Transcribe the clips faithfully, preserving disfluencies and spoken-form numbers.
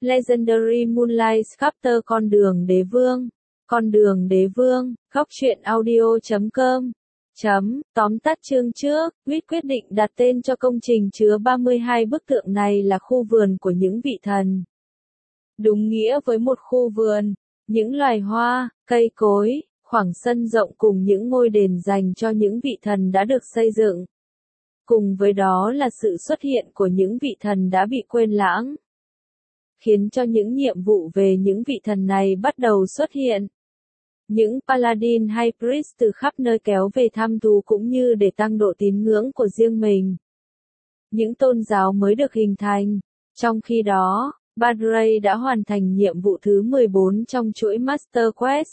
Legendary Moonlight Chapter Con đường đế vương. Con đường đế vương, góc truyện audio chấm com. Chấm, tóm tắt chương trước, Quýt quyết định đặt tên cho công trình chứa ba mươi hai bức tượng này là khu vườn của những vị thần. Đúng nghĩa với một khu vườn, những loài hoa, cây cối, khoảng sân rộng cùng những ngôi đền dành cho những vị thần đã được xây dựng. Cùng với đó là sự xuất hiện của những vị thần đã bị quên lãng, khiến cho những nhiệm vụ về những vị thần này bắt đầu xuất hiện. Những paladin hay priest từ khắp nơi kéo về thăm thú cũng như để tăng độ tín ngưỡng của riêng mình. Những tôn giáo mới được hình thành. Trong khi đó, Badrey đã hoàn thành nhiệm vụ thứ mười bốn trong chuỗi Master Quest.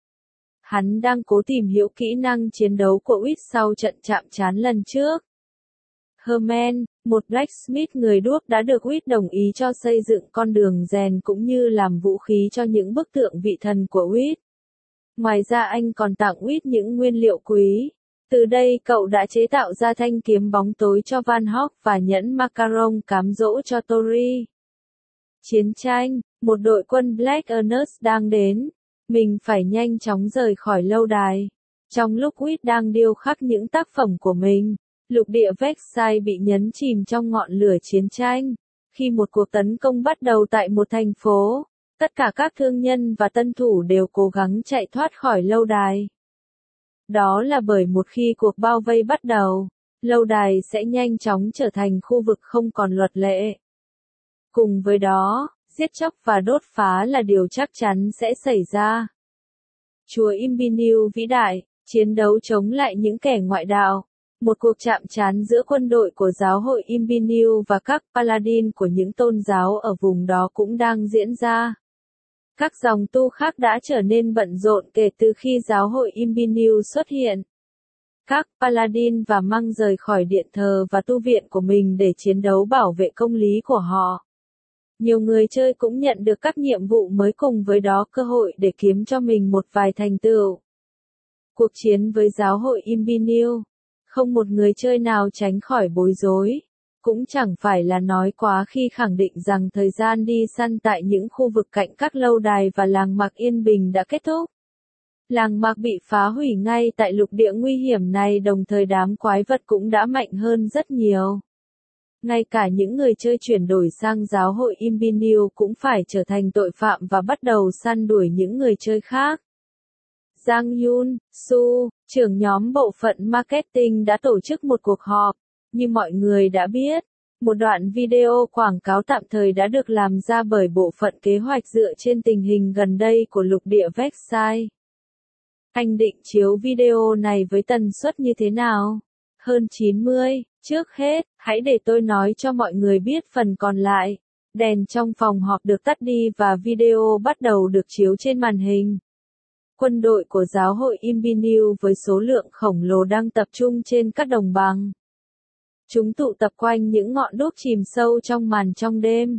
Hắn đang cố tìm hiểu kỹ năng chiến đấu của Quýt sau trận chạm trán lần trước. Herman, một blacksmith người đuốc đã được Quýt đồng ý cho xây dựng con đường rèn cũng như làm vũ khí cho những bức tượng vị thần của Quýt. Ngoài ra anh còn tặng Quýt những nguyên liệu quý. Từ đây cậu đã chế tạo ra thanh kiếm bóng tối cho Van Hok và nhẫn macaron cám dỗ cho Tori. Chiến tranh, một đội quân Black Earners đang đến. Mình phải nhanh chóng rời khỏi lâu đài. Trong lúc Quýt đang điêu khắc những tác phẩm của mình, lục địa Vexai bị nhấn chìm trong ngọn lửa chiến tranh. Khi một cuộc tấn công bắt đầu tại một thành phố, tất cả các thương nhân và tân thủ đều cố gắng chạy thoát khỏi lâu đài. Đó là bởi một khi cuộc bao vây bắt đầu, lâu đài sẽ nhanh chóng trở thành khu vực không còn luật lệ. Cùng với đó, giết chóc và đốt phá là điều chắc chắn sẽ xảy ra. Chúa Imbiniu vĩ đại, chiến đấu chống lại những kẻ ngoại đạo. Một cuộc chạm trán giữa quân đội của giáo hội Imbiniu và các paladin của những tôn giáo ở vùng đó cũng đang diễn ra. Các dòng tu khác đã trở nên bận rộn kể từ khi giáo hội Imbiniu xuất hiện. Các paladin và Monk rời khỏi điện thờ và tu viện của mình để chiến đấu bảo vệ công lý của họ. Nhiều người chơi cũng nhận được các nhiệm vụ mới cùng với đó cơ hội để kiếm cho mình một vài thành tựu. Cuộc chiến với giáo hội Imbiniu. Không một người chơi nào tránh khỏi bối rối. Cũng chẳng phải là nói quá khi khẳng định rằng thời gian đi săn tại những khu vực cạnh các lâu đài và làng mạc yên bình đã kết thúc. Làng mạc bị phá hủy ngay tại lục địa nguy hiểm này, đồng thời đám quái vật cũng đã mạnh hơn rất nhiều. Ngay cả những người chơi chuyển đổi sang giáo hội Imbiniu cũng phải trở thành tội phạm và bắt đầu săn đuổi những người chơi khác. Giang Yun Su, trưởng nhóm bộ phận marketing đã tổ chức một cuộc họp. Như mọi người đã biết, một đoạn video quảng cáo tạm thời đã được làm ra bởi bộ phận kế hoạch dựa trên tình hình gần đây của lục địa Vexai. Anh định chiếu video này với tần suất như thế nào? Hơn chín mươi. Trước hết, hãy để tôi nói cho mọi người biết phần còn lại. Đèn trong phòng họp được tắt đi và video bắt đầu được chiếu trên màn hình. Quân đội của giáo hội Imbiniu với số lượng khổng lồ đang tập trung trên các đồng bằng. Chúng tụ tập quanh những ngọn đuốc chìm sâu trong màn trong đêm.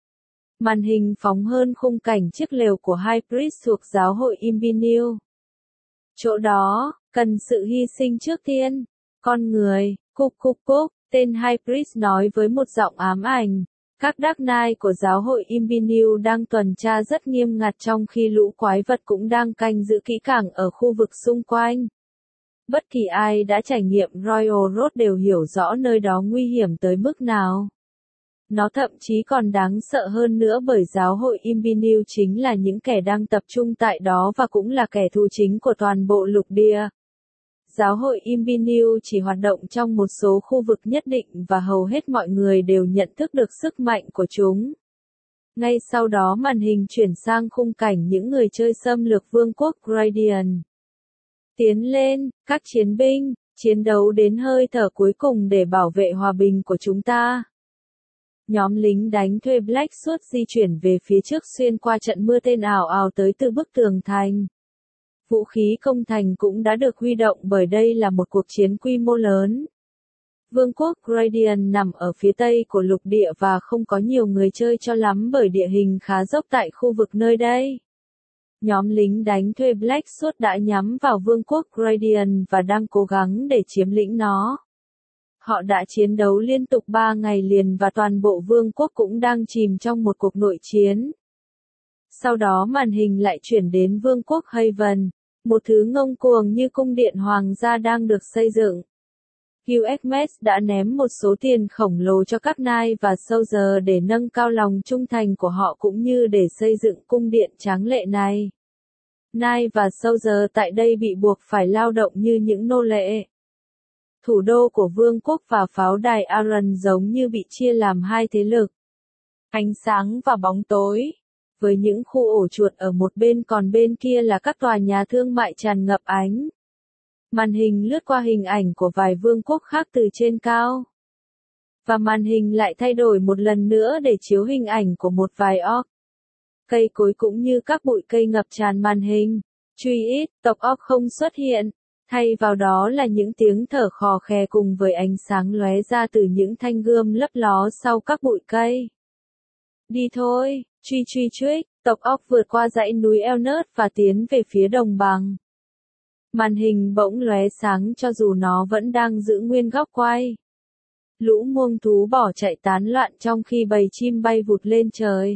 Màn hình phóng hơn khung cảnh chiếc lều của High Priest thuộc giáo hội Imbiniu. Chỗ đó, cần sự hy sinh trước tiên. Con người, cục cục cục, tên High Priest nói với một giọng ám ảnh. Các Dark Knight của giáo hội Imbiniu đang tuần tra rất nghiêm ngặt trong khi lũ quái vật cũng đang canh giữ kỹ càng ở khu vực xung quanh. Bất kỳ ai đã trải nghiệm Royal Road đều hiểu rõ nơi đó nguy hiểm tới mức nào. Nó thậm chí còn đáng sợ hơn nữa bởi giáo hội Imbiniu chính là những kẻ đang tập trung tại đó và cũng là kẻ thù chính của toàn bộ lục địa. Giáo hội Imbiniu chỉ hoạt động trong một số khu vực nhất định và hầu hết mọi người đều nhận thức được sức mạnh của chúng. Ngay sau đó màn hình chuyển sang khung cảnh những người chơi xâm lược vương quốc Gradient. Tiến lên, các chiến binh, chiến đấu đến hơi thở cuối cùng để bảo vệ hòa bình của chúng ta. Nhóm lính đánh thuê Black suốt di chuyển về phía trước xuyên qua trận mưa tên ảo ảo tới từ bức tường thành. Vũ khí công thành cũng đã được huy động bởi đây là một cuộc chiến quy mô lớn. Vương quốc Gradient nằm ở phía tây của lục địa và không có nhiều người chơi cho lắm bởi địa hình khá dốc tại khu vực nơi đây. Nhóm lính đánh thuê Black Sword đã nhắm vào vương quốc Gradient và đang cố gắng để chiếm lĩnh nó. Họ đã chiến đấu liên tục ba ngày liền và toàn bộ vương quốc cũng đang chìm trong một cuộc nội chiến. Sau đó màn hình lại chuyển đến vương quốc Haven, một thứ ngông cuồng như cung điện hoàng gia đang được xây dựng. u ét Met đã ném một số tiền khổng lồ cho các Knight và Soldier để nâng cao lòng trung thành của họ cũng như để xây dựng cung điện tráng lệ này. Knight và Soldier tại đây bị buộc phải lao động như những nô lệ. Thủ đô của vương quốc và pháo đài Aran giống như bị chia làm hai thế lực. Ánh sáng và bóng tối. Với những khu ổ chuột ở một bên còn bên kia là các tòa nhà thương mại tràn ngập ánh. Màn hình lướt qua hình ảnh của vài vương quốc khác từ trên cao. Và màn hình lại thay đổi một lần nữa để chiếu hình ảnh của một vài orc. Cây cối cũng như các bụi cây ngập tràn màn hình. Truy ít, tộc orc không xuất hiện. Thay vào đó là những tiếng thở khò khè cùng với ánh sáng lóe ra từ những thanh gươm lấp ló sau các bụi cây. Đi thôi, truy truy truy, tộc orc vượt qua dãy núi Elnert và tiến về phía đồng bằng. Màn hình bỗng lóe sáng cho dù nó vẫn đang giữ nguyên góc quay. Lũ muông thú bỏ chạy tán loạn trong khi bầy chim bay vụt lên trời.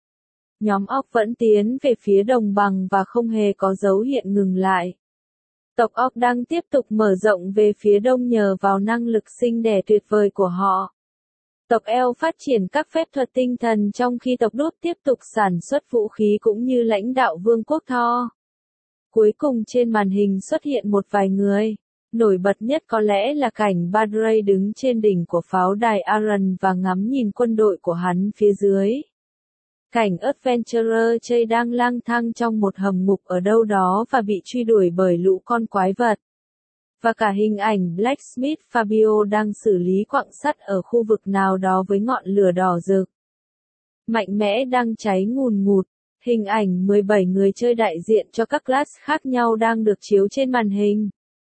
Nhóm orc vẫn tiến về phía đồng bằng và không hề có dấu hiện ngừng lại. Tộc orc đang tiếp tục mở rộng về phía đông nhờ vào năng lực sinh đẻ tuyệt vời của họ. Tộc Elf phát triển các phép thuật tinh thần trong khi tộc Đốt tiếp tục sản xuất vũ khí cũng như lãnh đạo vương quốc Thor. Cuối cùng trên màn hình xuất hiện một vài người. Nổi bật nhất có lẽ là cảnh Badrey đứng trên đỉnh của pháo đài Aran và ngắm nhìn quân đội của hắn phía dưới. Cảnh Adventurer Jay đang lang thang trong một hầm ngục ở đâu đó và bị truy đuổi bởi lũ con quái vật. Và cả hình ảnh Blacksmith Fabio đang xử lý quặng sắt ở khu vực nào đó với ngọn lửa đỏ rực. Mạnh mẽ đang cháy ngùn ngụt. Hình ảnh mười bảy người chơi đại diện cho các class khác nhau đang được chiếu trên màn hình.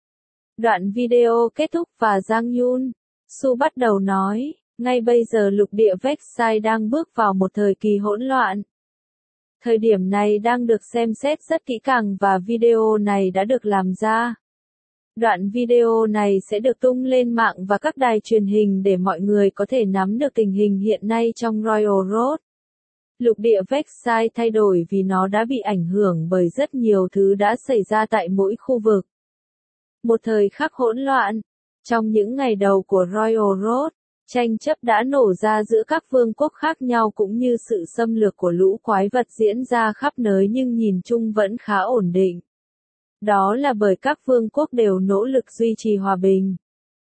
Đoạn video kết thúc và Giang Yun, Su bắt đầu nói, ngay bây giờ lục địa Vexai đang bước vào một thời kỳ hỗn loạn. Thời điểm này đang được xem xét rất kỹ càng và video này đã được làm ra. Đoạn video này sẽ được tung lên mạng và các đài truyền hình để mọi người có thể nắm được tình hình hiện nay trong Royal Road. Lục địa Vexai thay đổi vì nó đã bị ảnh hưởng bởi rất nhiều thứ đã xảy ra tại mỗi khu vực. Một thời khắc hỗn loạn. Trong những ngày đầu của Royal Road, tranh chấp đã nổ ra giữa các vương quốc khác nhau cũng như sự xâm lược của lũ quái vật diễn ra khắp nơi nhưng nhìn chung vẫn khá ổn định. Đó là bởi các vương quốc đều nỗ lực duy trì hòa bình.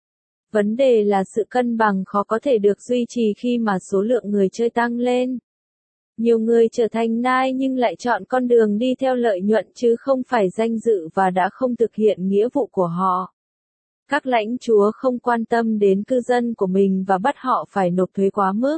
Vấn đề là sự cân bằng khó có thể được duy trì khi mà số lượng người chơi tăng lên. Nhiều người trở thành Knight nhưng lại chọn con đường đi theo lợi nhuận chứ không phải danh dự và đã không thực hiện nghĩa vụ của họ. Các lãnh chúa không quan tâm đến cư dân của mình và bắt họ phải nộp thuế quá mức.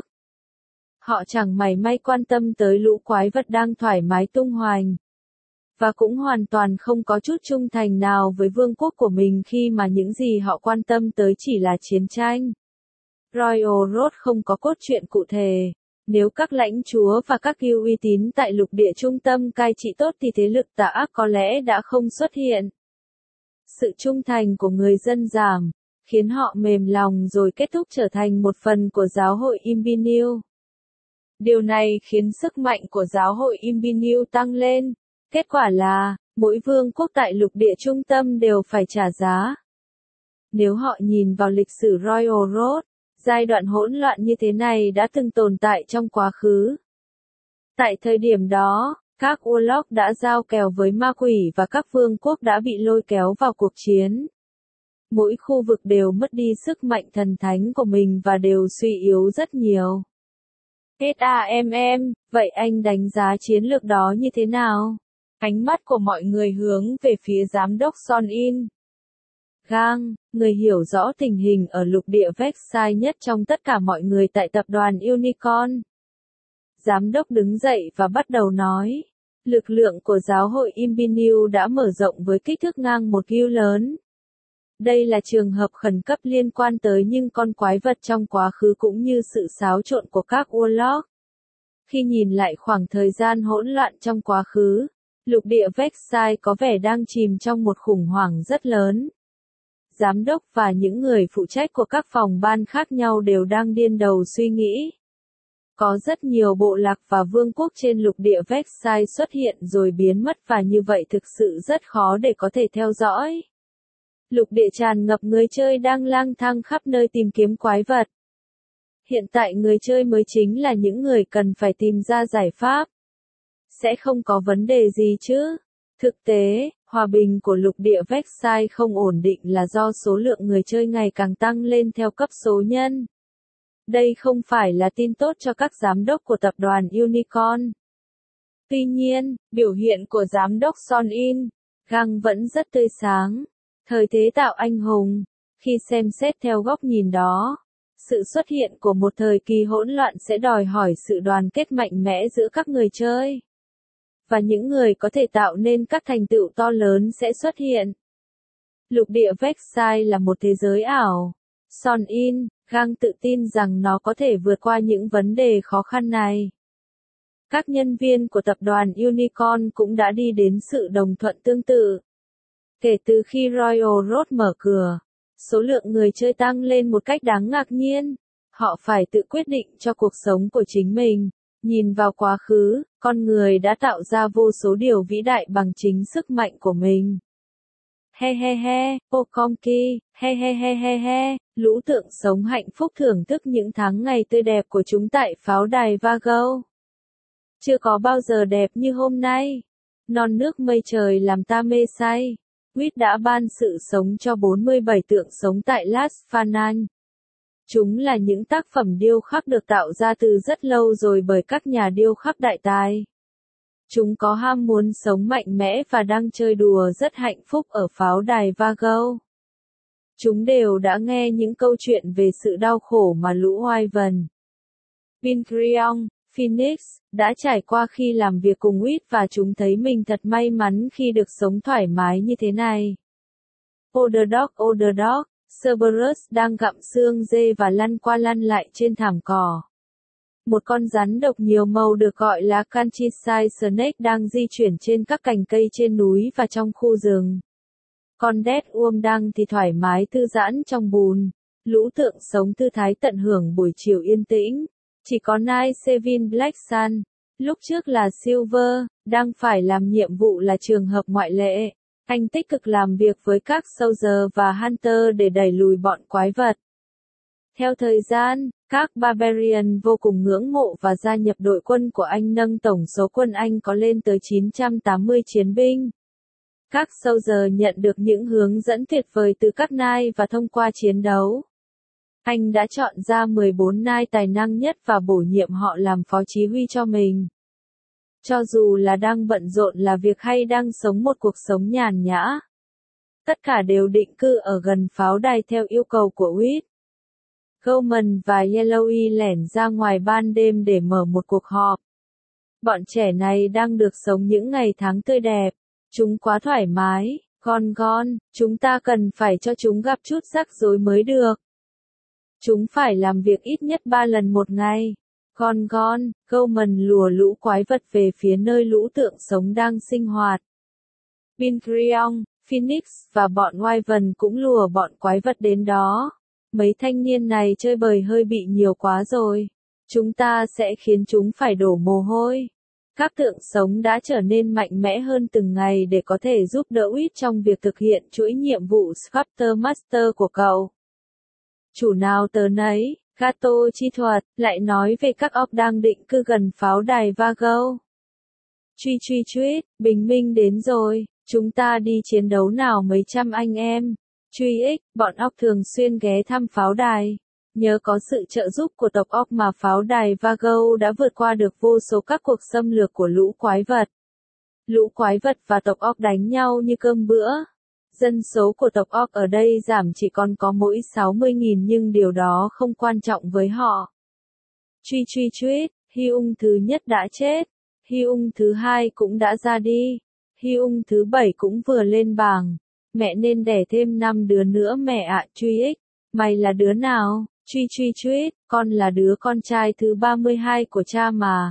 Họ chẳng mảy may quan tâm tới lũ quái vật đang thoải mái tung hoành. Và cũng hoàn toàn không có chút trung thành nào với vương quốc của mình khi mà những gì họ quan tâm tới chỉ là chiến tranh. Royal Road không có cốt truyện cụ thể. Nếu các lãnh chúa và các guild uy tín tại lục địa trung tâm cai trị tốt thì thế lực tà ác có lẽ đã không xuất hiện. Sự trung thành của người dân giảm, khiến họ mềm lòng rồi kết thúc trở thành một phần của giáo hội Imbinil. Điều này khiến sức mạnh của giáo hội Imbinil tăng lên. Kết quả là, mỗi vương quốc tại lục địa trung tâm đều phải trả giá. Nếu họ nhìn vào lịch sử Royal Road, giai đoạn hỗn loạn như thế này đã từng tồn tại trong quá khứ. Tại thời điểm đó, các Warlock đã giao kèo với ma quỷ và các vương quốc đã bị lôi kéo vào cuộc chiến. Mỗi khu vực đều mất đi sức mạnh thần thánh của mình và đều suy yếu rất nhiều. SAMM, vậy anh đánh giá chiến lược đó như thế nào? Ánh mắt của mọi người hướng về phía giám đốc Son In. Gang, người hiểu rõ tình hình ở lục địa Vexai nhất trong tất cả mọi người tại tập đoàn Unicorn. Giám đốc đứng dậy và bắt đầu nói, lực lượng của giáo hội Imbinil đã mở rộng với kích thước ngang một guild lớn. Đây là trường hợp khẩn cấp liên quan tới những con quái vật trong quá khứ cũng như sự xáo trộn của các Warlock. Khi nhìn lại khoảng thời gian hỗn loạn trong quá khứ, lục địa Vexai có vẻ đang chìm trong một khủng hoảng rất lớn. giám đốc và những người phụ trách của các phòng ban khác nhau đều đang điên đầu suy nghĩ. Có rất nhiều bộ lạc và vương quốc trên lục địa Vexai xuất hiện rồi biến mất và như vậy thực sự rất khó để có thể theo dõi. Lục địa tràn ngập người chơi đang lang thang khắp nơi tìm kiếm quái vật. Hiện tại người chơi mới chính là những người cần phải tìm ra giải pháp. Sẽ không có vấn đề gì chứ? Thực tế, hòa bình của lục địa Vexai không ổn định là do số lượng người chơi ngày càng tăng lên theo cấp số nhân. Đây không phải là tin tốt cho các giám đốc của tập đoàn Unicorn. Tuy nhiên, biểu hiện của giám đốc Son In Gang vẫn rất tươi sáng. Thời thế tạo anh hùng. Khi xem xét theo góc nhìn đó, sự xuất hiện của một thời kỳ hỗn loạn sẽ đòi hỏi sự đoàn kết mạnh mẽ giữa các người chơi. Và những người có thể tạo nên các thành tựu to lớn sẽ xuất hiện. Lục địa Vexai là một thế giới ảo. Son In Gang tự tin rằng nó có thể vượt qua những vấn đề khó khăn này. Các nhân viên của tập đoàn Unicorn cũng đã đi đến sự đồng thuận tương tự. Kể từ khi Royal Road mở cửa, số lượng người chơi tăng lên một cách đáng ngạc nhiên. Họ phải tự quyết định cho cuộc sống của chính mình. Nhìn vào quá khứ, con người đã tạo ra vô số điều vĩ đại bằng chính sức mạnh của mình. He he he, Okomki, he he he he he, lũ tượng sống hạnh phúc thưởng thức những tháng ngày tươi đẹp của chúng tại pháo đài Vago. Chưa có bao giờ đẹp như hôm nay. Non nước mây trời làm ta mê say. Quýt đã ban sự sống cho bốn mươi bảy tượng sống tại Las Fanan. Chúng là những tác phẩm điêu khắc được tạo ra từ rất lâu rồi bởi các nhà điêu khắc đại tài. Chúng có ham muốn sống mạnh mẽ và đang chơi đùa rất hạnh phúc ở pháo đài Vago. Chúng đều đã nghe những câu chuyện về sự đau khổ mà lũ Wyvern, Pinkrion, Phoenix đã trải qua khi làm việc cùng Quýt và chúng thấy mình thật may mắn khi được sống thoải mái như thế này. Oderdog Oderdog, Cerberus đang gặm xương dê và lăn qua lăn lại trên thảm cỏ. Một con rắn độc nhiều màu được gọi là Countryside Snake đang di chuyển trên các cành cây trên núi và trong khu rừng. Con Dead Worm đang thì thoải mái thư giãn trong bùn. Lũ tượng sống thư thái tận hưởng buổi chiều yên tĩnh. Chỉ có Night Sevin Black Sun, lúc trước là Silver, đang phải làm nhiệm vụ là trường hợp ngoại lệ. Anh tích cực làm việc với các Soldier và Hunter để đẩy lùi bọn quái vật. Theo thời gian, các Barbarian vô cùng ngưỡng mộ và gia nhập đội quân của anh nâng tổng số quân Anh có lên tới chín trăm tám mươi chiến binh. Các Soldier nhận được những hướng dẫn tuyệt vời từ các Knight và thông qua chiến đấu. Anh đã chọn ra mười bốn Knight tài năng nhất và bổ nhiệm họ làm phó chí huy cho mình. Cho dù là đang bận rộn là việc hay đang sống một cuộc sống nhàn nhã. Tất cả đều định cư ở gần pháo đài theo yêu cầu của Quýt. Goldman và Yellowy lẻn ra ngoài ban đêm để mở một cuộc họp. Bọn trẻ này đang được sống những ngày tháng tươi đẹp. Chúng quá thoải mái, con gon, chúng ta cần phải cho chúng gặp chút rắc rối mới được. Chúng phải làm việc ít nhất ba lần một ngày. Con gon, Goldman lùa lũ quái vật về phía nơi lũ tượng sống đang sinh hoạt. Pinkrion, Phoenix và bọn Wyvern cũng lùa bọn quái vật đến đó. Mấy thanh niên này chơi bời hơi bị nhiều quá rồi. Chúng ta sẽ khiến chúng phải đổ mồ hôi. Các tượng sống đã trở nên mạnh mẽ hơn từng ngày để có thể giúp đỡ Quýt trong việc thực hiện chuỗi nhiệm vụ Sculptor Master của cậu. Chủ nào tớ nấy, Gato chi thuật, lại nói về các óc đang định cư gần pháo đài Vago. Truy truy truýt, bình minh đến rồi, chúng ta đi chiến đấu nào mấy trăm anh em. Truy ích, bọn óc thường xuyên ghé thăm pháo đài. Nhờ có sự trợ giúp của tộc óc mà pháo đài Vago đã vượt qua được vô số các cuộc xâm lược của lũ quái vật. Lũ quái vật và tộc óc đánh nhau như cơm bữa. Dân số của tộc óc ở đây giảm chỉ còn có mỗi sáu mươi nghìn nhưng điều đó không quan trọng với họ. Truy truy truýt, Hyung thứ nhất đã chết. Hyung thứ hai cũng đã ra đi. Hyung thứ bảy cũng vừa lên bảng. Mẹ nên đẻ thêm năm đứa nữa mẹ ạ. Truy ích, mày là đứa nào? Truy truy truýt, con là đứa con trai thứ ba mươi hai của cha mà.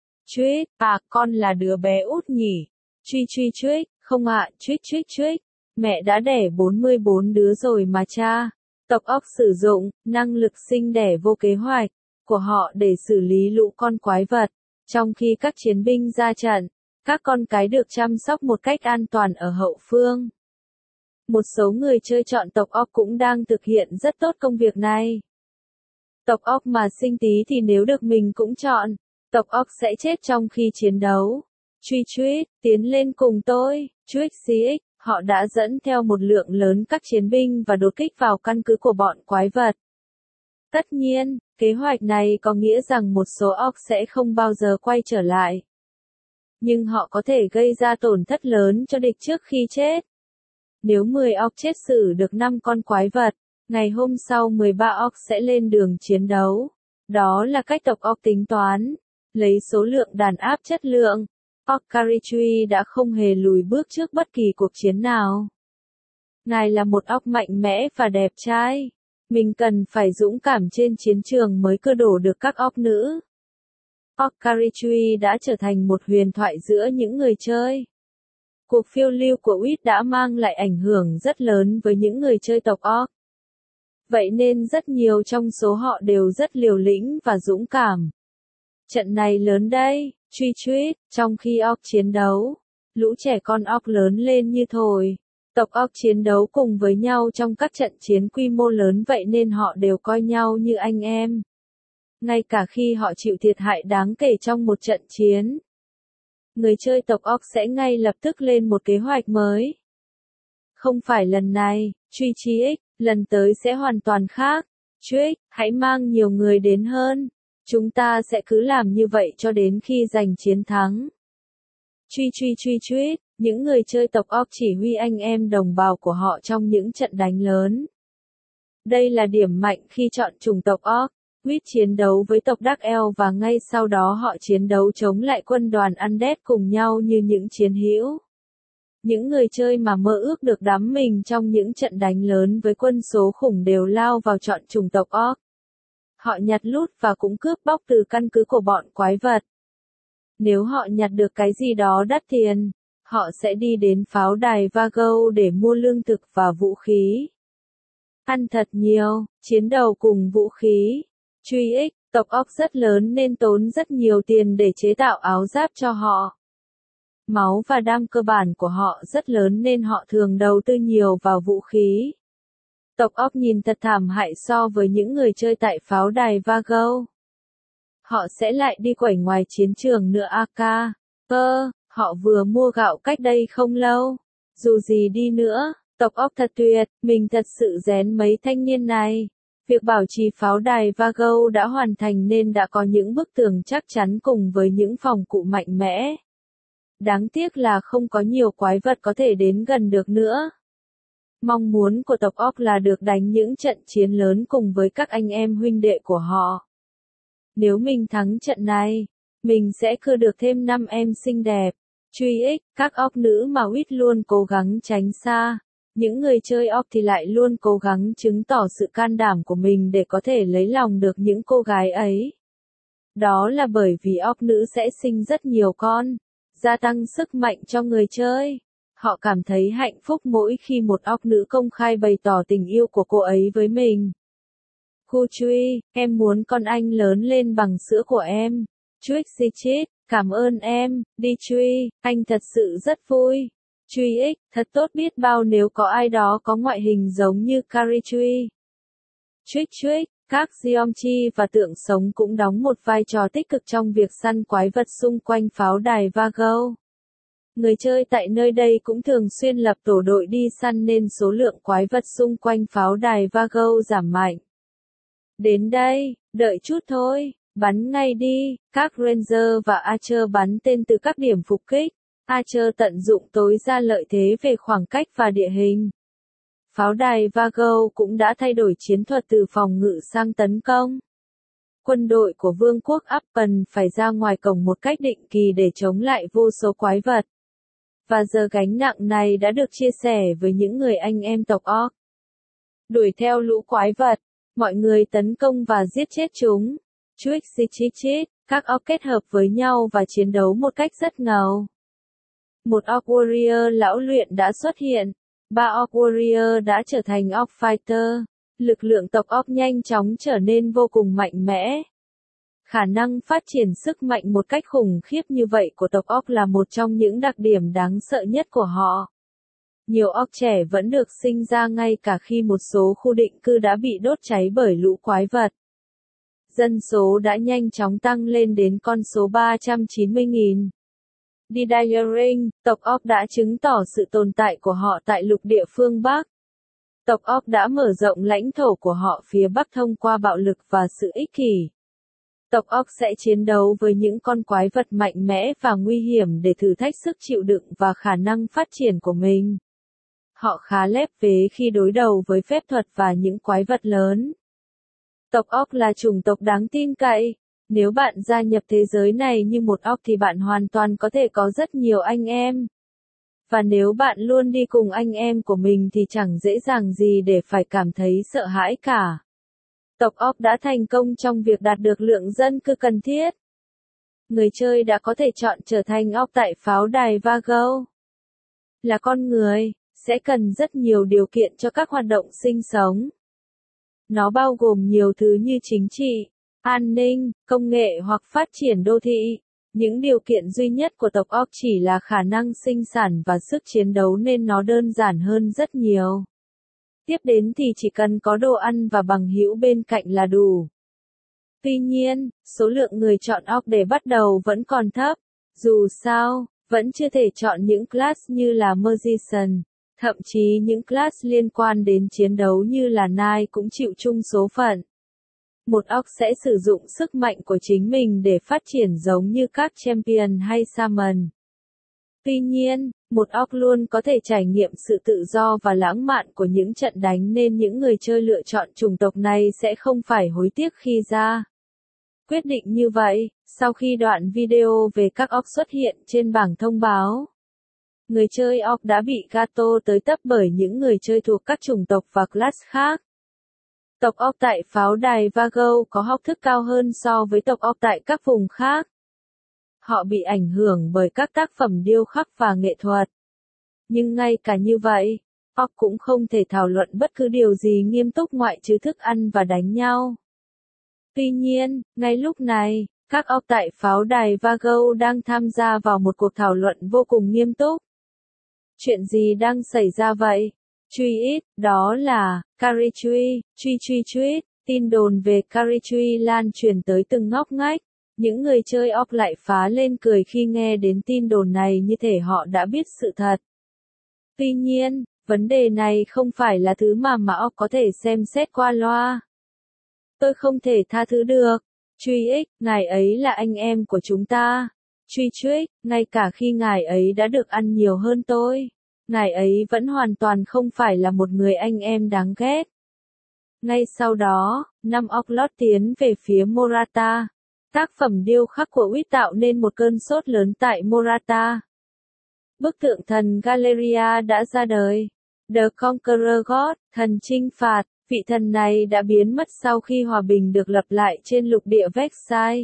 Truýt, à con là đứa bé út nhỉ? Truy truy truýt, không ạ, truýt truýt truýt. Mẹ đã đẻ bốn mươi bốn đứa rồi mà cha. Tộc óc sử dụng năng lực sinh đẻ vô kế hoạch của họ để xử lý lũ con quái vật. Trong khi các chiến binh ra trận, các con cái được chăm sóc một cách an toàn ở hậu phương. Một số người chơi chọn tộc óc cũng đang thực hiện rất tốt công việc này. Tộc óc mà sinh tí thì nếu được mình cũng chọn, tộc óc sẽ chết trong khi chiến đấu. Truy Truýt, tiến lên cùng tôi, Truýt xê ích, họ đã dẫn theo một lượng lớn các chiến binh và đột kích vào căn cứ của bọn quái vật. Tất nhiên, kế hoạch này có nghĩa rằng một số óc sẽ không bao giờ quay trở lại. Nhưng họ có thể gây ra tổn thất lớn cho địch trước khi chết. Nếu mười óc chết xử được năm con quái vật, ngày hôm sau mười ba óc sẽ lên đường chiến đấu. Đó là cách tộc óc tính toán. Lấy số lượng đàn áp chất lượng, Okkarichui đã không hề lùi bước trước bất kỳ cuộc chiến nào. Ngài là một óc mạnh mẽ và đẹp trai. Mình cần phải dũng cảm trên chiến trường mới cơ đổ được các óc nữ. Okkarichui đã trở thành một huyền thoại giữa những người chơi. Cuộc phiêu lưu của u i tê đã mang lại ảnh hưởng rất lớn với những người chơi tộc óc. Vậy nên rất nhiều trong số họ đều rất liều lĩnh và dũng cảm. Trận này lớn đây, Truy Truýt, trong khi óc chiến đấu, lũ trẻ con óc lớn lên như thổi. Tộc óc chiến đấu cùng với nhau trong các trận chiến quy mô lớn vậy nên họ đều coi nhau như anh em. Ngay cả khi họ chịu thiệt hại đáng kể trong một trận chiến. Người chơi tộc óc sẽ ngay lập tức lên một kế hoạch mới. Không phải lần này, Truy Truýt, lần tới sẽ hoàn toàn khác. Truýt, hãy mang nhiều người đến hơn. Chúng ta sẽ cứ làm như vậy cho đến khi giành chiến thắng. Truy truy truy truýt, những người chơi tộc óc chỉ huy anh em đồng bào của họ trong những trận đánh lớn. Đây là điểm mạnh khi chọn chủng tộc óc. u i tê chiến đấu với tộc Dark Elf và ngay sau đó họ chiến đấu chống lại quân đoàn Undead cùng nhau như những chiến hữu. Những người chơi mà mơ ước được đắm mình trong những trận đánh lớn với quân số khủng đều lao vào chọn chủng tộc óc. Họ nhặt lút và cũng cướp bóc từ căn cứ của bọn quái vật. Nếu họ nhặt được cái gì đó đắt tiền, họ sẽ đi đến pháo đài Vago để mua lương thực và vũ khí. Ăn thật nhiều, chiến đấu cùng vũ khí. Truy ích, tộc óc rất lớn nên tốn rất nhiều tiền để chế tạo áo giáp cho họ. Máu và đam cơ bản của họ rất lớn nên họ thường đầu tư nhiều vào vũ khí. Tộc óc nhìn thật thảm hại so với những người chơi tại pháo đài Vago. Họ sẽ lại đi quẩy ngoài chiến trường nữa a ca. Ơ, họ vừa mua gạo cách đây không lâu. Dù gì đi nữa, tộc óc thật tuyệt, mình thật sự rén mấy thanh niên này. Việc bảo trì pháo đài Vago đã hoàn thành nên đã có những bức tường chắc chắn cùng với những phòng cụ mạnh mẽ. Đáng tiếc là không có nhiều quái vật có thể đến gần được nữa. Mong muốn của tộc óc là được đánh những trận chiến lớn cùng với các anh em huynh đệ của họ. Nếu mình thắng trận này, mình sẽ cưa được thêm năm em xinh đẹp. Truy ích, các óc nữ mà u i tê luôn cố gắng tránh xa. Những người chơi óc thì lại luôn cố gắng chứng tỏ sự can đảm của mình để có thể lấy lòng được những cô gái ấy. Đó là bởi vì óc nữ sẽ sinh rất nhiều con, gia tăng sức mạnh cho người chơi. Họ cảm thấy hạnh phúc mỗi khi một óc nữ công khai bày tỏ tình yêu của cô ấy với mình. Khu Truy, em muốn con anh lớn lên bằng sữa của em. Truy xì chít, cảm ơn em, đi Truy, anh thật sự rất vui. Truy ích, thật tốt biết bao nếu có ai đó có ngoại hình giống như Carrie Truy. Trick Trick, các Geomchi và tượng sống cũng đóng một vai trò tích cực trong việc săn quái vật xung quanh pháo đài Vago. Người chơi tại nơi đây cũng thường xuyên lập tổ đội đi săn nên số lượng quái vật xung quanh pháo đài Vago giảm mạnh. Đến đây, đợi chút thôi, bắn ngay đi, các Ranger và Archer bắn tên từ các điểm phục kích. Archer tận dụng tối đa lợi thế về khoảng cách và địa hình. Pháo đài Vago cũng đã thay đổi chiến thuật từ phòng ngự sang tấn công. Quân đội của Vương quốc Appen phải ra ngoài cổng một cách định kỳ để chống lại vô số quái vật. Và giờ gánh nặng này đã được chia sẻ với những người anh em tộc Orc. Đuổi theo lũ quái vật, mọi người tấn công và giết chết chúng. Chuik xì chi chít, các Orc kết hợp với nhau và chiến đấu một cách rất ngầu. Một Orc Warrior lão luyện đã xuất hiện. ba Orc Warrior đã trở thành Orc Fighter. Lực lượng tộc Orc nhanh chóng trở nên vô cùng mạnh mẽ. Khả năng phát triển sức mạnh một cách khủng khiếp như vậy của tộc Orc là một trong những đặc điểm đáng sợ nhất của họ. Nhiều Orc trẻ vẫn được sinh ra ngay cả khi một số khu định cư đã bị đốt cháy bởi lũ quái vật. Dân số đã nhanh chóng tăng lên đến con số ba trăm chín mươi nghìn. Didaring, tộc Orc đã chứng tỏ sự tồn tại của họ tại lục địa phương Bắc. Tộc Orc đã mở rộng lãnh thổ của họ phía Bắc thông qua bạo lực và sự ích kỷ. Tộc Orc sẽ chiến đấu với những con quái vật mạnh mẽ và nguy hiểm để thử thách sức chịu đựng và khả năng phát triển của mình. Họ khá lép vế khi đối đầu với phép thuật và những quái vật lớn. Tộc Orc là chủng tộc đáng tin cậy. Nếu bạn gia nhập thế giới này như một Orc thì bạn hoàn toàn có thể có rất nhiều anh em. Và nếu bạn luôn đi cùng anh em của mình thì chẳng dễ dàng gì để phải cảm thấy sợ hãi cả. Tộc Orc đã thành công trong việc đạt được lượng dân cư cần thiết. Người chơi đã có thể chọn trở thành Orc tại pháo đài Vargo. Là con người, sẽ cần rất nhiều điều kiện cho các hoạt động sinh sống. Nó bao gồm nhiều thứ như chính trị, an ninh, công nghệ hoặc phát triển đô thị. Những điều kiện duy nhất của tộc Orc chỉ là khả năng sinh sản và sức chiến đấu nên nó đơn giản hơn rất nhiều. Tiếp đến thì chỉ cần có đồ ăn và bằng hữu bên cạnh là đủ. Tuy nhiên, số lượng người chọn Orc để bắt đầu vẫn còn thấp. Dù sao, vẫn chưa thể chọn những class như là Magician. Thậm chí những class liên quan đến chiến đấu như là Knight cũng chịu chung số phận. Một Orc sẽ sử dụng sức mạnh của chính mình để phát triển giống như các Champion hay Shaman. Tuy nhiên, một Orc luôn có thể trải nghiệm sự tự do và lãng mạn của những trận đánh nên những người chơi lựa chọn chủng tộc này sẽ không phải hối tiếc khi ra quyết định như vậy. Sau khi đoạn video về các Orc xuất hiện trên bảng thông báo, người chơi Orc đã bị gato tới tấp bởi những người chơi thuộc các chủng tộc và class khác. Tộc Orc tại pháo đài Vargo có học thức cao hơn so với tộc Orc tại các vùng khác. Họ bị ảnh hưởng bởi các tác phẩm điêu khắc và nghệ thuật. Nhưng ngay cả như vậy, Orc cũng không thể thảo luận bất cứ điều gì nghiêm túc ngoại trừ thức ăn và đánh nhau. Tuy nhiên, ngay lúc này, các Orc tại pháo đài Vargo đang tham gia vào một cuộc thảo luận vô cùng nghiêm túc. Chuyện gì đang xảy ra vậy? Truy ít, đó là, Carichui, truy truy truy, tin đồn về Carichui lan truyền tới từng ngóc ngách. Những người chơi Orc lại phá lên cười khi nghe đến tin đồn này như thể họ đã biết sự thật. Tuy nhiên, vấn đề này không phải là thứ mà mà Orc có thể xem xét qua loa. Tôi không thể tha thứ được. Truy ích, ngài ấy là anh em của chúng ta. Truy truy, ngay cả khi ngài ấy đã được ăn nhiều hơn tôi, ngài ấy vẫn hoàn toàn không phải là một người anh em đáng ghét. Ngay sau đó, năm Orc lót tiến về phía Morata. Tác phẩm điêu khắc của Wit tạo nên một cơn sốt lớn tại Morata. Bức tượng thần Galeria đã ra đời. The Conqueror God, thần chinh phạt, vị thần này đã biến mất sau khi hòa bình được lập lại trên lục địa Versailles.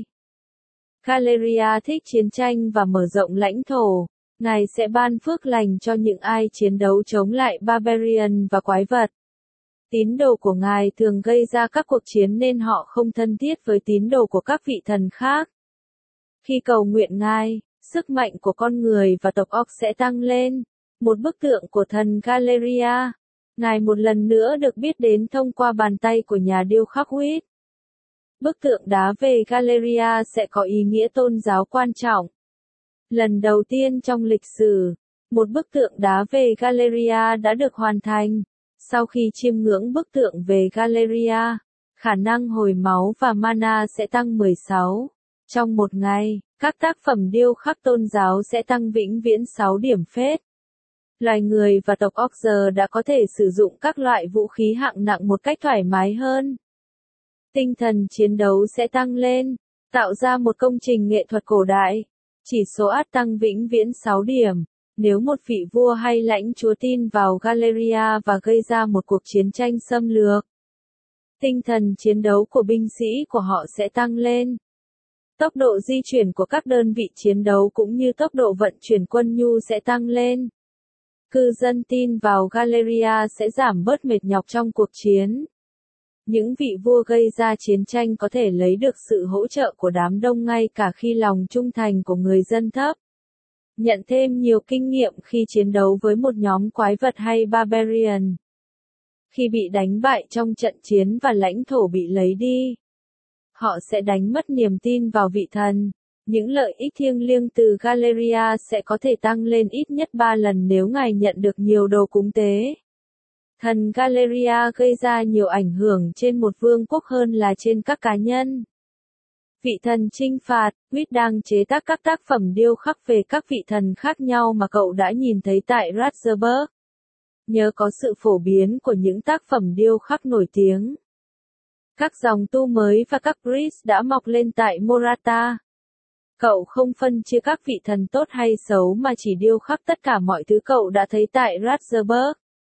Galeria thích chiến tranh và mở rộng lãnh thổ. Ngài sẽ ban phước lành cho những ai chiến đấu chống lại Barbarian và quái vật. Tín đồ của Ngài thường gây ra các cuộc chiến nên họ không thân thiết với tín đồ của các vị thần khác. Khi cầu nguyện Ngài, sức mạnh của con người và tộc Orc sẽ tăng lên. Một bức tượng của thần Galeria. Ngài một lần nữa được biết đến thông qua bàn tay của nhà điêu khắc Wit. Bức tượng đá về Galeria sẽ có ý nghĩa tôn giáo quan trọng. Lần đầu tiên trong lịch sử, một bức tượng đá về Galeria đã được hoàn thành. Sau khi chiêm ngưỡng bức tượng về Galeria, khả năng hồi máu và mana sẽ tăng mười sáu. Trong một ngày, các tác phẩm điêu khắc tôn giáo sẽ tăng vĩnh viễn sáu điểm phết. Loài người và tộc Orc giờ đã có thể sử dụng các loại vũ khí hạng nặng một cách thoải mái hơn. Tinh thần chiến đấu sẽ tăng lên, tạo ra một công trình nghệ thuật cổ đại. Chỉ số át tăng vĩnh viễn sáu điểm. Nếu một vị vua hay lãnh chúa tin vào Galeria và gây ra một cuộc chiến tranh xâm lược, tinh thần chiến đấu của binh sĩ của họ sẽ tăng lên. Tốc độ di chuyển của các đơn vị chiến đấu cũng như tốc độ vận chuyển quân nhu sẽ tăng lên. Cư dân tin vào Galleria sẽ giảm bớt mệt nhọc trong cuộc chiến. Những vị vua gây ra chiến tranh có thể lấy được sự hỗ trợ của đám đông ngay cả khi lòng trung thành của người dân thấp. Nhận thêm nhiều kinh nghiệm khi chiến đấu với một nhóm quái vật hay barbarian. Khi bị đánh bại trong trận chiến và lãnh thổ bị lấy đi, họ sẽ đánh mất niềm tin vào vị thần. Những lợi ích thiêng liêng từ Galleria sẽ có thể tăng lên ít nhất ba lần nếu ngài nhận được nhiều đồ cúng tế. Thần Galleria gây ra nhiều ảnh hưởng trên một vương quốc hơn là trên các cá nhân. Vị thần trinh phạt, Whit đang chế tác các tác phẩm điêu khắc về các vị thần khác nhau mà cậu đã nhìn thấy tại Ratzeburg. Nhờ có sự phổ biến của những tác phẩm điêu khắc nổi tiếng, các dòng tu mới và các priest đã mọc lên tại Morata. Cậu không phân chia các vị thần tốt hay xấu mà chỉ điêu khắc tất cả mọi thứ cậu đã thấy tại Ratzeburg.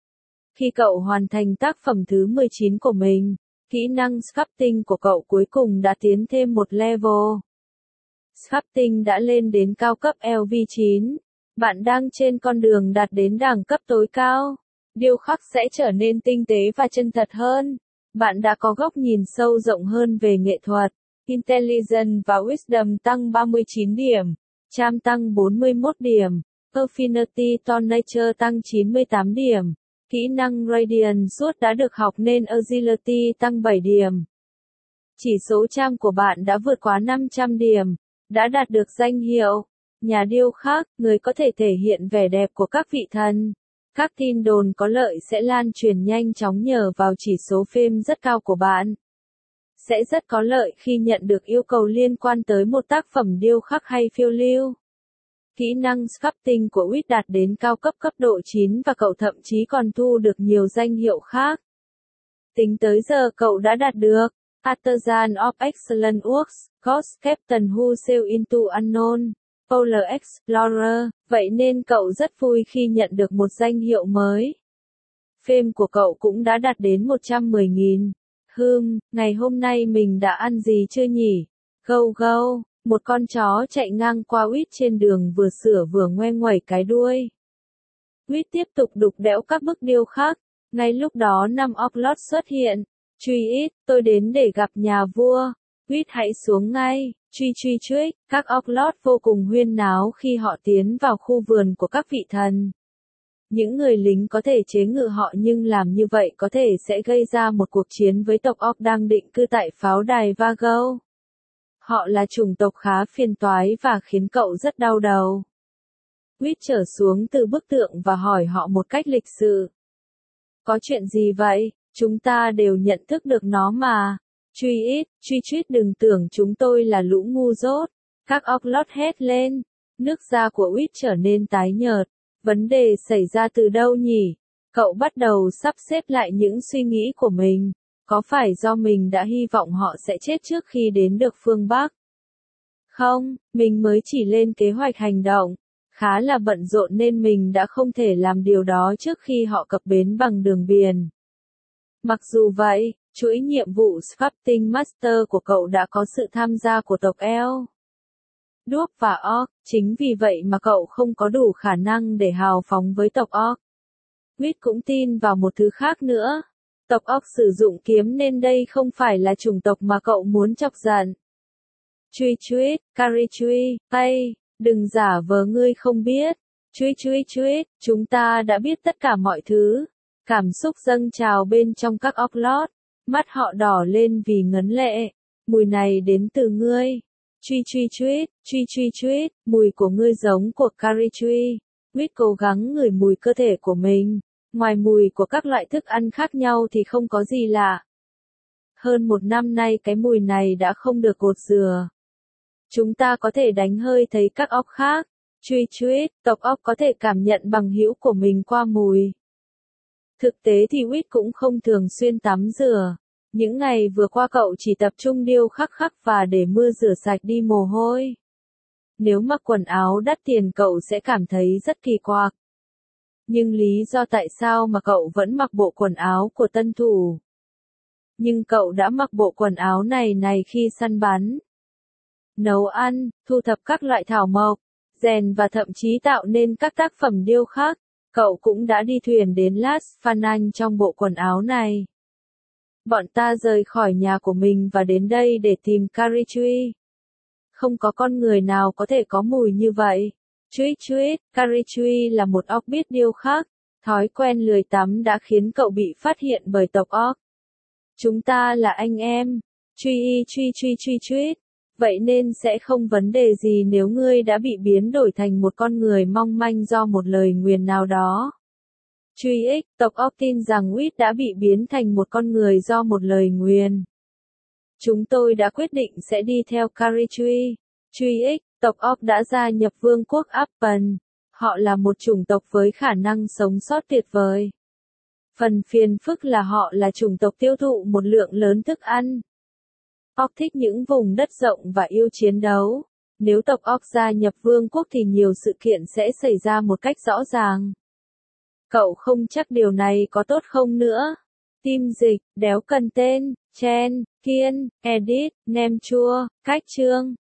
Khi cậu hoàn thành tác phẩm thứ mười chín của mình, kỹ năng sculpting của cậu cuối cùng đã tiến thêm một level. Sculpting đã lên đến cao cấp L V chín. Bạn đang trên con đường đạt đến đẳng cấp tối cao. Điêu khắc sẽ trở nên tinh tế và chân thật hơn. Bạn đã có góc nhìn sâu rộng hơn về nghệ thuật. Intelligence và Wisdom tăng ba mươi chín điểm. Charm tăng bốn mươi mốt điểm. Affinity to Nature tăng chín mươi tám điểm. Kỹ năng Radiant suốt đã được học nên Agility tăng bảy điểm. Chỉ số charm của bạn đã vượt quá năm trăm điểm. Đã đạt được danh hiệu nhà điêu khắc, người có thể thể hiện vẻ đẹp của các vị thần. Các tin đồn có lợi sẽ lan truyền nhanh chóng nhờ vào chỉ số fame rất cao của bạn. Sẽ rất có lợi khi nhận được yêu cầu liên quan tới một tác phẩm điêu khắc hay phiêu lưu. Kỹ năng sculpting của Whit đạt đến cao cấp cấp độ chín và cậu thậm chí còn thu được nhiều danh hiệu khác. Tính tới giờ cậu đã đạt được Artisan of Excellent Works, Ghost Captain Who Sail into Unknown, Polar Explorer, vậy nên cậu rất vui khi nhận được một danh hiệu mới. Fame của cậu cũng đã đạt đến một trăm mười nghìn. Hừm, ngày hôm nay mình đã ăn gì chưa nhỉ? Gâu gâu, một con chó chạy ngang qua Whit trên đường vừa sửa vừa ngoe nguẩy cái đuôi. Whit tiếp tục đục đẽo các bức điêu khắc. Ngay lúc đó năm Orclot xuất hiện. Truy ít, tôi đến để gặp nhà vua. Whit hãy xuống ngay. Truy truy truy, các Orclot vô cùng huyên náo khi họ tiến vào khu vườn của các vị thần. Những người lính có thể chế ngự họ nhưng làm như vậy có thể sẽ gây ra một cuộc chiến với tộc Orc đang định cư tại pháo đài Vago. Họ là chủng tộc khá phiền toái và khiến cậu rất đau đầu. Whit trở xuống từ bức tượng và hỏi họ một cách lịch sự. Có chuyện gì vậy? Chúng ta đều nhận thức được nó mà. Truy ít, truy truýt đừng tưởng chúng tôi là lũ ngu dốt. Các Orclot hét lên. Nước da của Whit trở nên tái nhợt. Vấn đề xảy ra từ đâu nhỉ? Cậu bắt đầu sắp xếp lại những suy nghĩ của mình. Có phải do mình đã hy vọng họ sẽ chết trước khi đến được phương Bắc? Không, mình mới chỉ lên kế hoạch hành động. Khá là bận rộn nên mình đã không thể làm điều đó trước khi họ cập bến bằng đường biển. Mặc dù vậy, chuỗi nhiệm vụ Sculpting Master của cậu đã có sự tham gia của tộc Elf, Dwarf và Orc, chính vì vậy mà cậu không có đủ khả năng để hào phóng với tộc Orc. Whit cũng tin vào một thứ khác nữa. Tộc Orc sử dụng kiếm nên đây không phải là chủng tộc mà cậu muốn chọc giận. Truy truýt, Carrie truy, Ây, đừng giả vờ ngươi không biết. Truy truy truýt, chúng ta đã biết tất cả mọi thứ. Cảm xúc dâng trào bên trong các Orclot. Mắt họ đỏ lên vì ngấn lệ. Mùi này đến từ ngươi. Truy truy truýt, truy truy truýt, mùi của ngươi giống của Carrie truy. Whit cố gắng ngửi mùi cơ thể của mình. Ngoài mùi của các loại thức ăn khác nhau thì không có gì lạ. Hơn một năm nay cái mùi này đã không được gột rửa. Chúng ta có thể đánh hơi thấy các Orc khác. Truy truýt, tộc Orc có thể cảm nhận bằng hữu của mình qua mùi. Thực tế thì Whit cũng không thường xuyên tắm rửa. Những ngày vừa qua cậu chỉ tập trung điêu khắc khắc và để mưa rửa sạch đi mồ hôi. Nếu mặc quần áo đắt tiền cậu sẽ cảm thấy rất kỳ quặc. Nhưng lý do tại sao mà cậu vẫn mặc bộ quần áo của tân thủ? Nhưng cậu đã mặc bộ quần áo này này khi săn bắn, nấu ăn, thu thập các loại thảo mộc, rèn và thậm chí tạo nên các tác phẩm điêu khắc. Cậu cũng đã đi thuyền đến Las Phanan trong bộ quần áo này. Bọn ta rời khỏi nhà của mình và đến đây để tìm Carrie. Không có con người nào có thể có mùi như vậy. Chuít chuít, Carrie là một óc biết điêu khắc. Thói quen lười tắm đã khiến cậu bị phát hiện bởi tộc óc. Chúng ta là anh em. Truy truy truy truy truýt. Vậy nên sẽ không vấn đề gì nếu ngươi đã bị biến đổi thành một con người mong manh do một lời nguyền nào đó. Truy ích, tộc óc tin rằng Wit đã bị biến thành một con người do một lời nguyền. Chúng tôi đã quyết định sẽ đi theo Carrie. Truy ích, tộc óc đã gia nhập vương quốc Appen. Họ là một chủng tộc với khả năng sống sót tuyệt vời. Phần phiền phức là họ là chủng tộc tiêu thụ một lượng lớn thức ăn. Óc thích những vùng đất rộng và yêu chiến đấu. Nếu tộc óc gia nhập vương quốc thì nhiều sự kiện sẽ xảy ra một cách rõ ràng. Cậu không chắc điều này có tốt không nữa. Tim dịch, đéo cần tên, chen, kiên, edit, nem chua, cách chương.